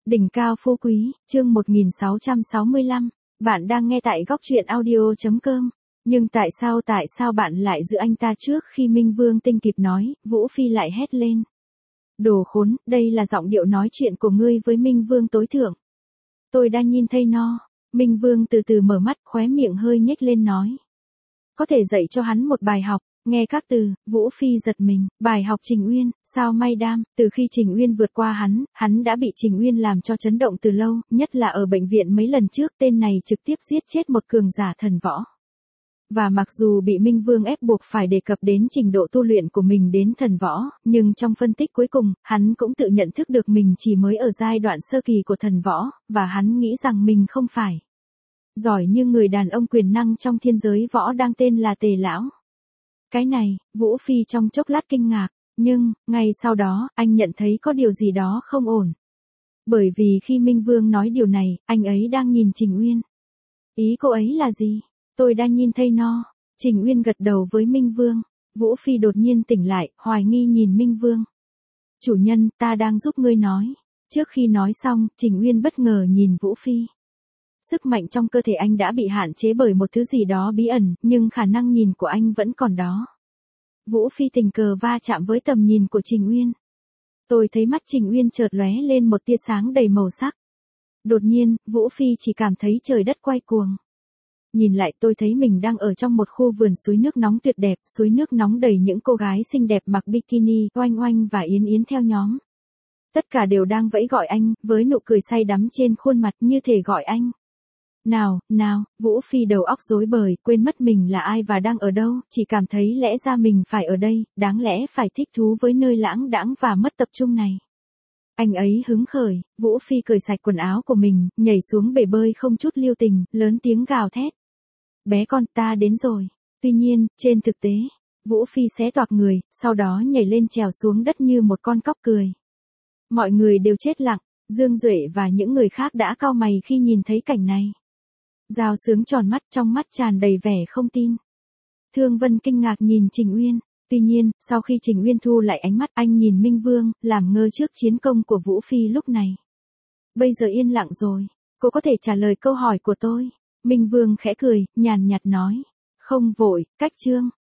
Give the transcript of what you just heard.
Đỉnh cao phú quý, chương 1665. Bạn đang nghe tại góc truyện audio.com. Nhưng tại sao bạn lại giữ anh ta trước khi Minh Vương tinh kịp nói, Vũ Phi lại hét lên. Đồ khốn, đây là giọng điệu nói chuyện của ngươi với Minh Vương tối thượng. Tôi đã nhìn thấy no. Minh Vương từ từ mở mắt, khóe miệng hơi nhếch lên nói. Có thể dạy cho hắn một bài học. Nghe các từ, Vũ Phi giật mình, bài học Trình Uyên, sao may đam, từ khi Trình Uyên vượt qua hắn đã bị Trình Uyên làm cho chấn động từ lâu, nhất là ở bệnh viện mấy lần trước, tên này trực tiếp giết chết một cường giả thần võ. Và mặc dù bị Minh Vương ép buộc phải đề cập đến trình độ tu luyện của mình đến thần võ, nhưng trong phân tích cuối cùng, hắn cũng tự nhận thức được mình chỉ mới ở giai đoạn sơ kỳ của thần võ, và hắn nghĩ rằng mình không phải giỏi như người đàn ông quyền năng trong thiên giới võ đang tên là Tề Lão. Cái này, Vũ Phi trong chốc lát kinh ngạc, nhưng, ngay sau đó, anh nhận thấy có điều gì đó không ổn. Bởi vì khi Minh Vương nói điều này, anh ấy đang nhìn Trình Uyên. Ý cô ấy là gì? Tôi đã nhìn thấy no. Trình Uyên gật đầu với Minh Vương. Vũ Phi đột nhiên tỉnh lại, hoài nghi nhìn Minh Vương. Chủ nhân, ta đang giúp ngươi nói. Trước khi nói xong, Trình Uyên bất ngờ nhìn Vũ Phi. Sức mạnh trong cơ thể anh đã bị hạn chế bởi một thứ gì đó bí ẩn, nhưng khả năng nhìn của anh vẫn còn đó. Vũ Phi tình cờ va chạm với tầm nhìn của Trình Uyên. Tôi thấy mắt Trình Uyên chợt lóe lên một tia sáng đầy màu sắc. Đột nhiên, Vũ Phi chỉ cảm thấy trời đất quay cuồng. Nhìn lại tôi thấy mình đang ở trong một khu vườn suối nước nóng tuyệt đẹp, suối nước nóng đầy những cô gái xinh đẹp mặc bikini, Oanh Oanh và Yến Yến theo nhóm. Tất cả đều đang vẫy gọi anh, với nụ cười say đắm trên khuôn mặt như thể gọi anh. Nào, Vũ Phi đầu óc rối bời, quên mất mình là ai và đang ở đâu, chỉ cảm thấy lẽ ra mình phải ở đây, đáng lẽ phải thích thú với nơi lãng đãng và mất tập trung này. Anh ấy hứng khởi, Vũ Phi cởi sạch quần áo của mình, nhảy xuống bể bơi không chút lưu tình, lớn tiếng gào thét. Bé con, ta đến rồi. Tuy nhiên, trên thực tế, Vũ Phi xé toạc người, sau đó nhảy lên trèo xuống đất như một con cóc cười. Mọi người đều chết lặng, Dương Duệ và những người khác đã cau mày khi nhìn thấy cảnh này. Giao Sướng tròn mắt, trong mắt tràn đầy vẻ không tin. Thương Vân kinh ngạc nhìn Trình Uyên. Tuy nhiên, sau khi Trình Uyên thu lại ánh mắt, anh nhìn Minh Vương, làm ngơ trước chiến công của Vũ Phi lúc này. Bây giờ yên lặng rồi, cô có thể trả lời câu hỏi của tôi. Minh Vương khẽ cười, nhàn nhạt nói. Không vội, cách chương.